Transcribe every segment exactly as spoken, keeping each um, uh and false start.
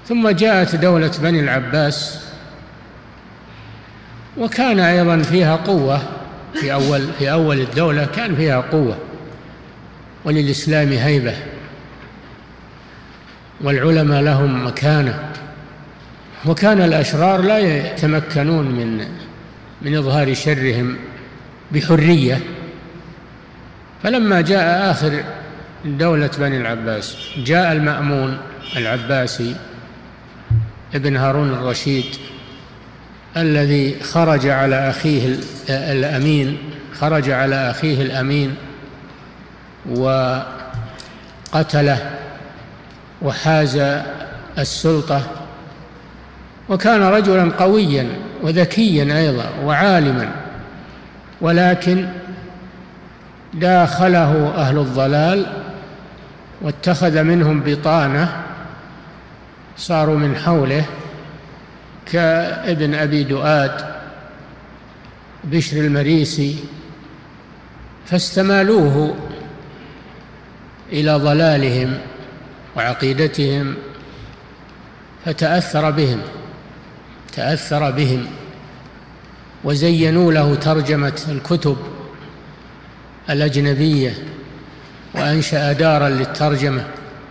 ثم جاءت دولة بني العباس، وكان أيضا فيها قوة في أول في أول الدولة، كان فيها قوة وللإسلام هيبة والعلماء لهم مكانة، وكان الأشرار لا يتمكنون من من إظهار شرهم بحرية. فلما جاء آخر دولة بني العباس جاء المأمون العباسي ابن هارون الرشيد الذي خرج على أخيه الأمين خرج على أخيه الأمين وقتله وحاز السلطة، وكان رجلا قويا وذكيا أيضا وعالما، ولكن داخله أهل الضلال واتخذ منهم بطانة، صاروا من حوله كابن أبي دؤاد بشر المريسي، فاستمالوه إلى ضلالهم وعقيدتهم، فتأثر بهم تأثر بهم وزينوا له ترجمة الكتب الأجنبية، وأنشأ دارا للترجمة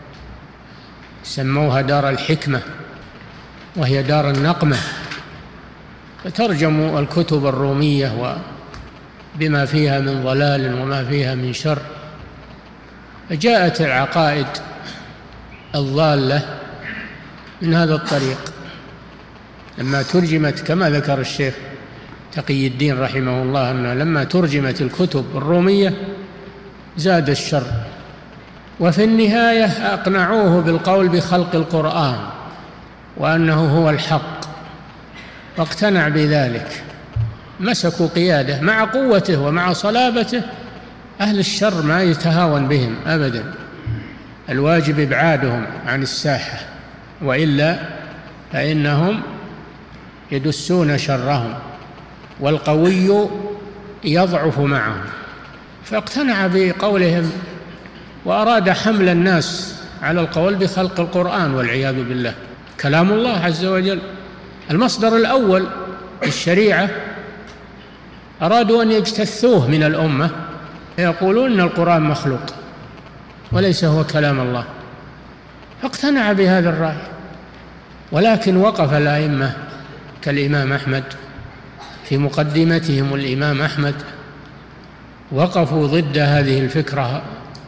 سموها دار الحكمة، وهي دار النقمة، فترجموا الكتب الرومية وبما فيها من ضلال وما فيها من شر. فجاءت العقائد الضالة من هذا الطريق لما ترجمت، كما ذكر الشيخ تقي الدين رحمه الله أنه لما ترجمت الكتب الرومية زاد الشر، وفي النهاية أقنعوه بالقول بخلق القرآن وأنه هو الحق، واقتنع بذلك. مسكوا قيادة مع قوته ومع صلابته، أهل الشر ما يتهاون بهم أبدا، الواجب إبعادهم عن الساحة، وإلا فإنهم يدسون شرهم، والقوي يضعف معهم. فاقتنع بقولهم وأراد حمل الناس على القول بخلق القرآن، والعياذ بالله، كلام الله عز وجل المصدر الأول للشريعة. أرادوا أن يجتثوه من الأمة، يقولون أن القرآن مخلوق وليس هو كلام الله، فاقتنع بهذا الرأي. ولكن وقف الأئمة كالإمام أحمد، في مقدمتهم الإمام أحمد، وقفوا ضد هذه الفكرة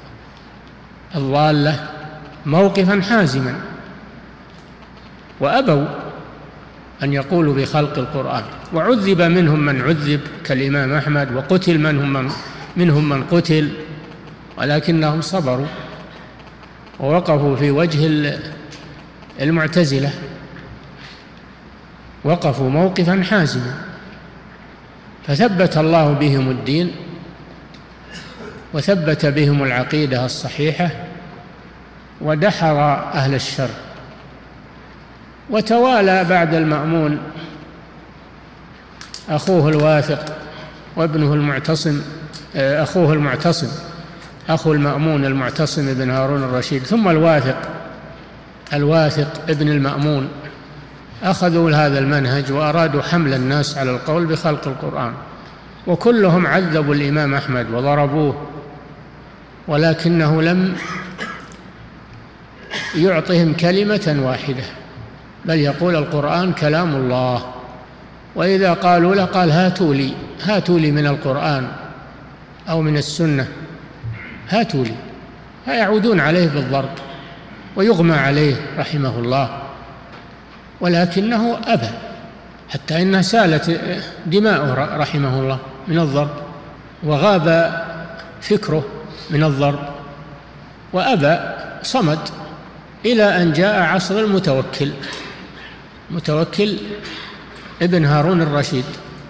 الضالة موقفا حازما، وأبوا أن يقولوا بخلق القرآن، وعذب منهم من عذب كالإمام أحمد، وقتل منهم من منهم من قتل، ولكنهم صبروا ووقفوا في وجه المعتزلة، وقفوا موقفا حازما، فثبت الله بهم الدين وثبت بهم العقيدة الصحيحة، ودحر أهل الشر. وتوالى بعد المأمون أخوه الواثق وابنه المعتصم، أخوه المعتصم أخو المأمون المعتصم بن هارون الرشيد، ثم الواثق الواثق ابن المأمون، أخذوا هذا المنهج وأرادوا حمل الناس على القول بخلق القرآن، وكلهم عذبوا الإمام أحمد وضربوه، ولكنه لم يعطهم كلمة واحدة، بل يقول القرآن كلام الله. وإذا قالوا له قال هاتوا لي هاتوا لي من القرآن أو من السنة، هاتوا لي، فيعودون عليه بالضرب ويغمى عليه رحمه الله، ولكنه أبى، حتى إنها سالت دماؤه رحمه الله من الضرب، وغاب فكره من الضرب، وأبى صمد إلى أن جاء عصر المتوكل متوكل ابن هارون الرشيد،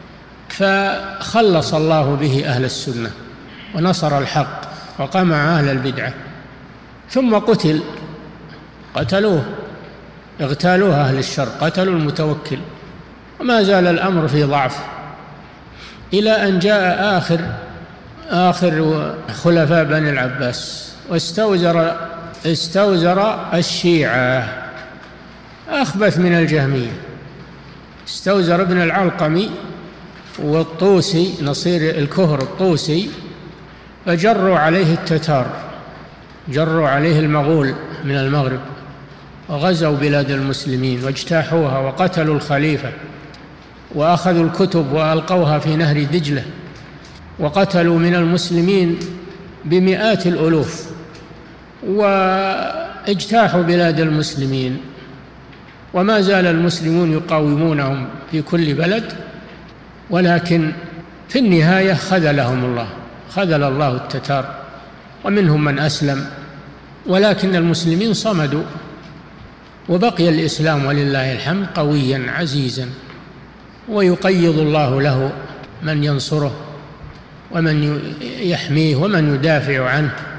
فخلص الله به أهل السنة ونصر الحق وقمع أهل البدعة. ثم قتل قتلوه اغتالوه أهل الشر، قتلوا المتوكل، وما زال الأمر في ضعف، إلى أن جاء آخر آخر خلفاء بني العباس، واستوزر استوزر الشيعة أخبث من الجهمية. استوزر بن العلقمي والطوسي نصير الكهر الطوسي، فجروا عليه التتار، جروا عليه المغول من المغرب، وغزوا بلاد المسلمين واجتاحوها وقتلوا الخليفة، وأخذوا الكتب وألقوها في نهر دجلة، وقتلوا من المسلمين بمئات الألوف، واجتاحوا بلاد المسلمين، وما زال المسلمون يقاومونهم في كل بلد، ولكن في النهاية خذلهم الله، خذل الله التتار، ومنهم من أسلم، ولكن المسلمين صمدوا، وبقي الإسلام ولله الحمد قويا عزيزا، ويقيض الله له من ينصره ومن يحميه ومن يدافع عنه.